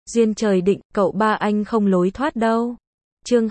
Duyên trời định, cậu ba anh không lối thoát đâu. Chương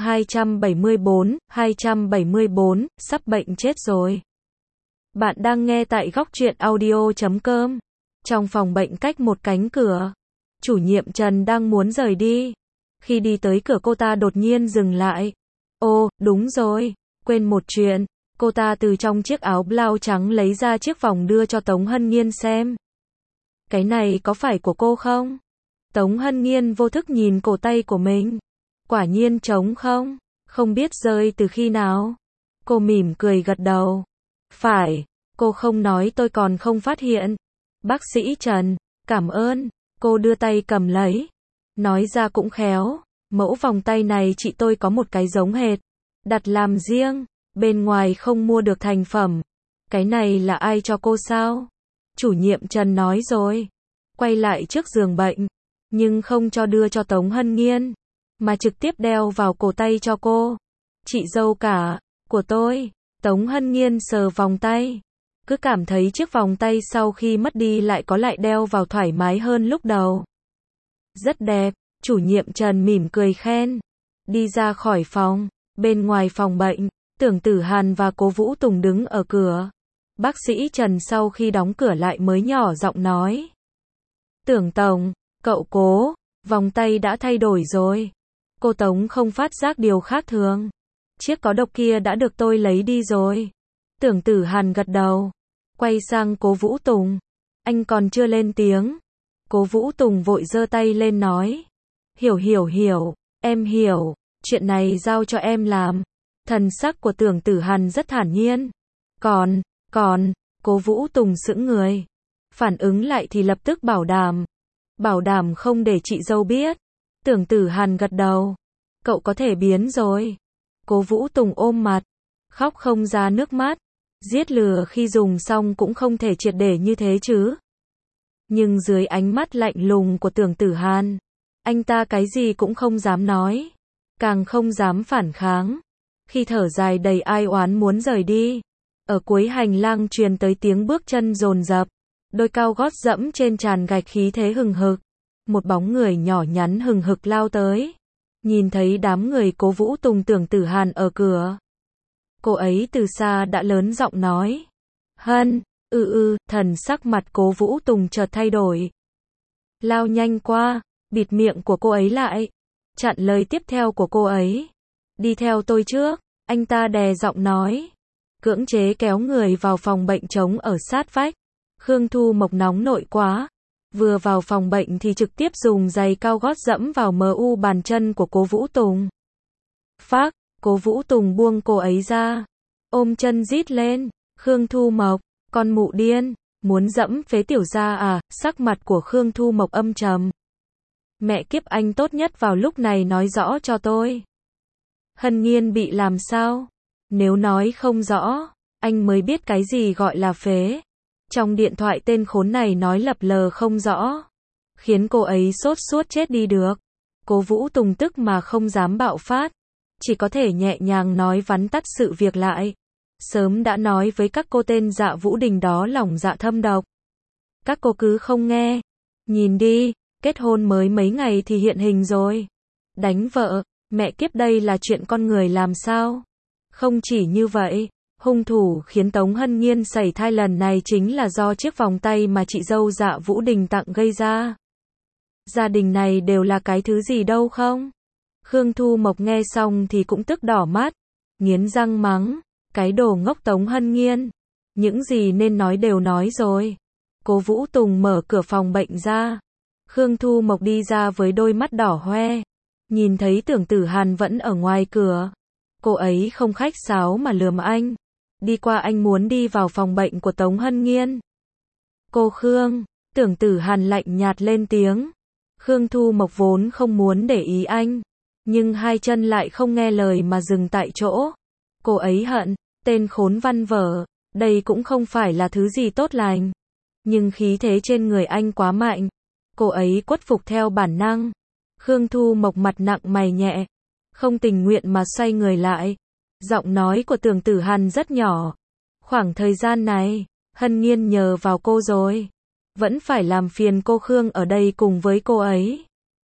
274, sắp bệnh chết rồi. Bạn đang nghe tại góc truyện audio.com. Trong phòng bệnh cách một cánh cửa, chủ nhiệm Trần đang muốn rời đi. Khi đi tới cửa cô ta đột nhiên dừng lại. Ô, đúng rồi, quên một chuyện. Cô ta từ trong chiếc áo blau trắng lấy ra chiếc vòng đưa cho Tống Hân Nhiên xem. Cái này có phải của cô không? Tống Hân Nhiên vô thức nhìn cổ tay của mình. Quả nhiên trống không? Không biết rơi từ khi nào. Cô mỉm cười gật đầu. Phải, cô không nói tôi còn không phát hiện. Bác sĩ Trần, cảm ơn. Cô đưa tay cầm lấy. Nói ra cũng khéo. Mẫu vòng tay này chị tôi có một cái giống hệt. Đặt làm riêng. Bên ngoài không mua được thành phẩm. Cái này là ai cho cô sao? Chủ nhiệm Trần nói rồi. Quay lại trước giường bệnh. Nhưng không cho đưa cho Tống Hân Nhiên. Mà trực tiếp đeo vào cổ tay cho cô. Chị dâu cả, của tôi. Tống Hân Nhiên sờ vòng tay. Cứ cảm thấy chiếc vòng tay sau khi mất đi lại có lại đeo vào thoải mái hơn lúc đầu. Rất đẹp, chủ nhiệm Trần mỉm cười khen. Đi ra khỏi phòng, bên ngoài phòng bệnh, Tưởng Tử Hàn và Cố Vũ Tùng đứng ở cửa. Bác sĩ Trần sau khi đóng cửa lại mới nhỏ giọng nói. Tưởng Tổng, cậu Cố, vòng tay đã thay đổi rồi. Cô Tống không phát giác điều khác thường. Chiếc có độc kia đã được tôi lấy đi rồi. Tưởng Tử Hàn gật đầu. Quay sang Cố Vũ Tùng. Anh còn chưa lên tiếng. Cố Vũ Tùng vội giơ tay lên nói. Hiểu, em hiểu. Chuyện này giao cho em làm. Thần sắc của Tưởng Tử Hàn rất thản nhiên. Còn, Cố Vũ Tùng sững người. Phản ứng lại thì lập tức bảo đảm. Bảo đảm không để chị dâu biết. Tưởng Tử Hàn gật đầu. Cậu có thể biến rồi. Cố Vũ Tùng ôm mặt. Khóc không ra nước mắt. Giết lừa khi dùng xong cũng không thể triệt để như thế chứ. Nhưng dưới ánh mắt lạnh lùng của Tưởng Tử Hàn, anh ta cái gì cũng không dám nói. Càng không dám phản kháng. Khi thở dài đầy ai oán muốn rời đi. Ở cuối hành lang truyền tới tiếng bước chân dồn dập. Đôi cao gót dẫm trên tràn gạch khí thế hừng hực. Một bóng người nhỏ nhắn hừng hực lao tới. Nhìn thấy đám người Cố Vũ Tùng Tưởng Tử Hàn ở cửa. Cô ấy từ xa đã lớn giọng nói. Hân, thần sắc mặt Cố Vũ Tùng chợt thay đổi. Lao nhanh qua, bịt miệng của cô ấy lại. Chặn lời tiếp theo của cô ấy. Đi theo tôi trước, anh ta đè giọng nói. Cưỡng chế kéo người vào phòng bệnh trống ở sát vách. Khương Thu Mộc nóng nội quá. Vừa vào phòng bệnh thì trực tiếp dùng giày cao gót dẫm vào MU bàn chân của Cố Vũ Tùng. Phác, Cố Vũ Tùng buông cô ấy ra. Ôm chân rít lên. Khương Thu Mộc, con mụ điên, muốn dẫm phế tiểu gia à? Sắc mặt của Khương Thu Mộc âm trầm. Mẹ kiếp anh tốt nhất vào lúc này nói rõ cho tôi. Hân Nhiên bị làm sao? Nếu nói không rõ, anh mới biết cái gì gọi là phế. Trong điện thoại tên khốn này nói lập lờ không rõ. Khiến cô ấy sốt ruột chết đi được. Cố Vũ Tùng tức mà không dám bạo phát. Chỉ có thể nhẹ nhàng nói vắn tắt sự việc lại. Sớm đã nói với các cô tên Dạ Vũ Đình đó lòng dạ thâm độc. Các cô cứ không nghe. Nhìn đi, kết hôn mới mấy ngày thì hiện hình rồi. Đánh vợ, mẹ kiếp đây là chuyện con người làm sao? Không chỉ như vậy. Hung thủ khiến Tống Hân Nhiên sảy thai lần này chính là do chiếc vòng tay mà chị dâu Dạ Vũ Đình tặng gây ra. Gia đình này đều là cái thứ gì đâu không? Khương Thu Mộc nghe xong thì cũng tức đỏ mắt. Nghiến răng mắng. Cái đồ ngốc Tống Hân Nhiên. Những gì nên nói đều nói rồi. Cố Vũ Tùng mở cửa phòng bệnh ra. Khương Thu Mộc đi ra với đôi mắt đỏ hoe. Nhìn thấy Tưởng Tử Hàn vẫn ở ngoài cửa. Cô ấy không khách sáo mà lườm anh. Đi qua anh muốn đi vào phòng bệnh của Tống Hân Nhiên. Cô Khương, Tưởng Tử Hàn lạnh nhạt lên tiếng. Khương Thu Mộc vốn không muốn để ý anh. Nhưng hai chân lại không nghe lời mà dừng tại chỗ. Cô ấy hận, tên khốn văn vở. Đây cũng không phải là thứ gì tốt lành. Nhưng khí thế trên người anh quá mạnh. Cô ấy khuất phục theo bản năng. Khương Thu Mộc mặt nặng mày nhẹ. Không tình nguyện mà xoay người lại. Giọng nói của Tưởng Tử Hàn rất nhỏ. Khoảng thời gian này, Hân Nhiên nhờ vào cô rồi. Vẫn phải làm phiền cô Khương ở đây cùng với cô ấy.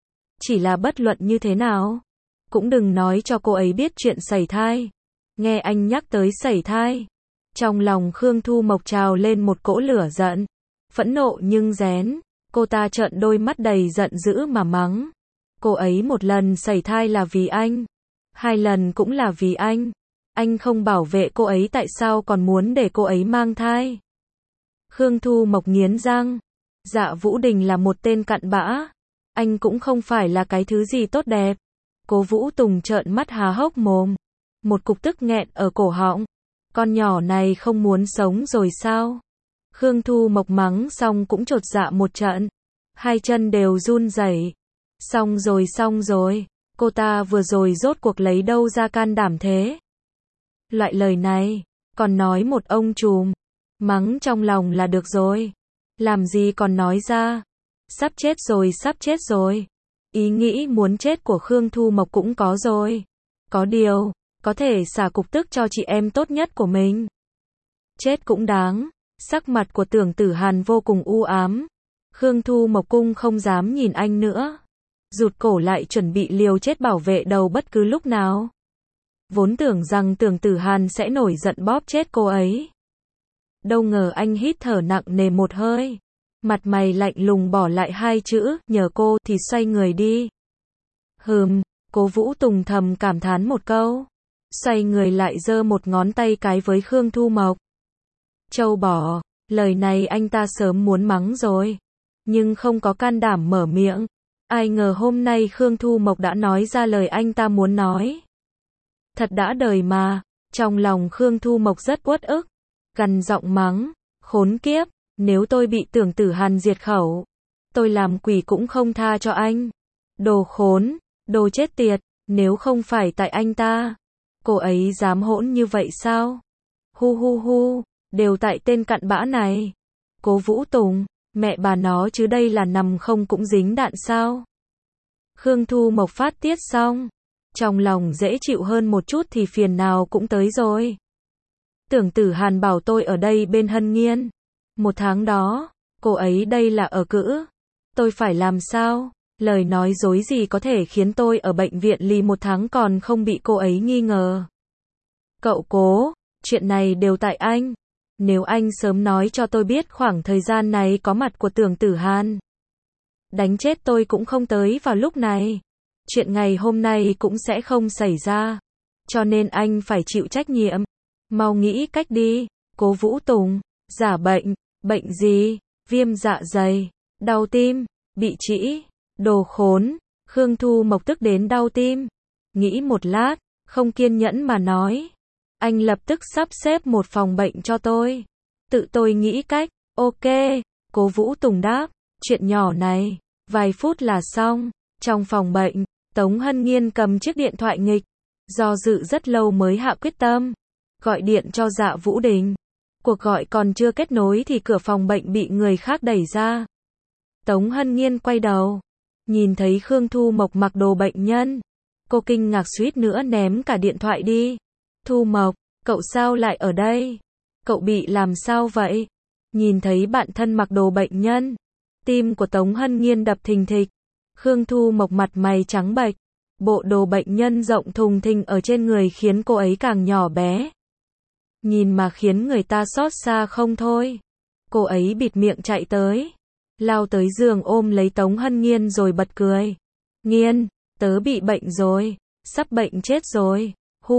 Chỉ là bất luận như thế nào, cũng đừng nói cho cô ấy biết chuyện sẩy thai. Nghe anh nhắc tới sẩy thai, trong lòng Khương Thu Mộc trào lên một cỗ lửa giận, phẫn nộ nhưng rén, cô ta trợn đôi mắt đầy giận dữ mà mắng. Cô ấy một lần sẩy thai là vì anh, 2 lần cũng là vì anh không bảo vệ cô ấy tại sao còn muốn để cô ấy mang thai. Khương Thu Mộc nghiến răng, Dạ Vũ Đình là một tên cặn bã, anh cũng không phải là cái thứ gì tốt đẹp. Cố Vũ Tùng trợn mắt há hốc mồm, một cục tức nghẹn ở cổ họng, con nhỏ này không muốn sống rồi sao? Khương Thu Mộc mắng xong cũng chột dạ một trận, 2 chân đều run rẩy. Xong rồi, cô ta vừa rồi rốt cuộc lấy đâu ra can đảm thế? Loại lời này, còn nói một ông trùm, mắng trong lòng là được rồi, làm gì còn nói ra. Sắp chết rồi. Ý nghĩ muốn chết của Khương Thu Mộc cũng có rồi. Có điều, có thể xả cục tức cho chị em tốt nhất của mình. Chết cũng đáng. Sắc mặt của Tưởng Tử Hàn vô cùng u ám. Khương Thu Mộc cung không dám nhìn anh nữa. Rụt cổ lại chuẩn bị liều chết bảo vệ đầu bất cứ lúc nào. Vốn tưởng rằng Tưởng Tử Hàn sẽ nổi giận bóp chết cô ấy. Đâu ngờ anh hít thở nặng nề một hơi. Mặt mày lạnh lùng bỏ lại 2 chữ, nhờ cô thì xoay người đi. Cố Vũ Tùng thầm cảm thán một câu. Xoay người lại giơ một ngón tay cái với Khương Thu Mộc. Châu bò, lời này anh ta sớm muốn mắng rồi. Nhưng không có can đảm mở miệng. Ai ngờ hôm nay Khương Thu Mộc đã nói ra lời anh ta muốn nói. Thật đã đời mà, trong lòng Khương Thu Mộc rất uất ức. Gằn giọng mắng, khốn kiếp, nếu tôi bị Tưởng Tử Hàn diệt khẩu, tôi làm quỷ cũng không tha cho anh. Đồ khốn, đồ chết tiệt, nếu không phải tại anh ta, cô ấy dám hỗn như vậy sao? Hu, đều tại tên cặn bã này. Cố Vũ Tùng, mẹ bà nó chứ đây là nằm không cũng dính đạn sao? Khương Thu Mộc phát tiết xong, trong lòng dễ chịu hơn một chút thì phiền nào cũng tới rồi. Tưởng Tử Hàn bảo tôi ở đây bên Hân Nghiên. 1 tháng đó, cô ấy đây là ở cữ. Tôi phải làm sao? Lời nói dối gì có thể khiến tôi ở bệnh viện lì 1 tháng còn không bị cô ấy nghi ngờ? Cậu Cố, chuyện này đều tại anh. Nếu anh sớm nói cho tôi biết khoảng thời gian này có mặt của Tưởng Tử Hàn, đánh chết tôi cũng không tới vào lúc này. Chuyện ngày hôm nay cũng sẽ không xảy ra. Cho nên anh phải chịu trách nhiệm. Mau nghĩ cách đi. Cố Vũ Tùng, giả bệnh, bệnh gì? Viêm dạ dày, đau tim, bị trĩ, đồ khốn. Khương Thu Mộc tức đến đau tim. Nghĩ một lát, không kiên nhẫn mà nói. Anh lập tức sắp xếp một phòng bệnh cho tôi. Tự tôi nghĩ cách. Ok, Cố Vũ Tùng đáp. Chuyện nhỏ này, vài phút là xong. Trong phòng bệnh, Tống Hân Nghiên cầm chiếc điện thoại nghịch. Do dự rất lâu mới hạ quyết tâm. Gọi điện cho Dạ Vũ Đình. Cuộc gọi còn chưa kết nối thì cửa phòng bệnh bị người khác đẩy ra. Tống Hân Nghiên quay đầu, nhìn thấy Khương Thu Mộc mặc đồ bệnh nhân. Cô kinh ngạc suýt nữa ném cả điện thoại đi. Thu Mộc, cậu sao lại ở đây? Cậu bị làm sao vậy? Nhìn thấy bạn thân mặc đồ bệnh nhân, tim của Tống Hân Nghiên đập thình thịch. Khương Thu Mộc mặt mày trắng bệch, bộ đồ bệnh nhân rộng thùng thình ở trên người khiến cô ấy càng nhỏ bé. Nhìn mà khiến người ta xót xa không thôi. Cô ấy bịt miệng chạy tới, lao tới giường ôm lấy Tống Hân Nghiên rồi bật cười. Nghiên, tớ bị bệnh rồi, sắp bệnh chết rồi.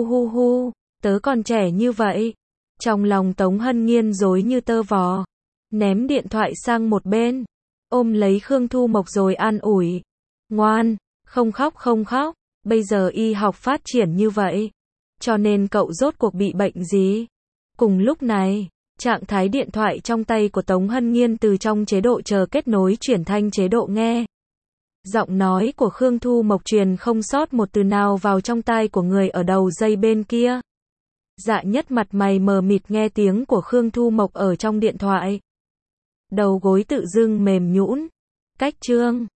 Hu, tớ còn trẻ như vậy. Trong lòng Tống Hân Nghiên rối như tơ vò, ném điện thoại sang một bên, ôm lấy Khương Thu Mộc rồi an ủi. Ngoan, không khóc, bây giờ y học phát triển như vậy, cho nên cậu rốt cuộc bị bệnh gì? Cùng lúc này, trạng thái điện thoại trong tay của Tống Hân Nghiên từ trong chế độ chờ kết nối chuyển thành chế độ nghe. Giọng nói của Khương Thu Mộc truyền không sót một từ nào vào trong tai của người ở đầu dây bên kia. Dạ Nhất mặt mày mờ mịt nghe tiếng của Khương Thu Mộc ở trong điện thoại. Đầu gối tự dưng mềm nhũn. Cách chương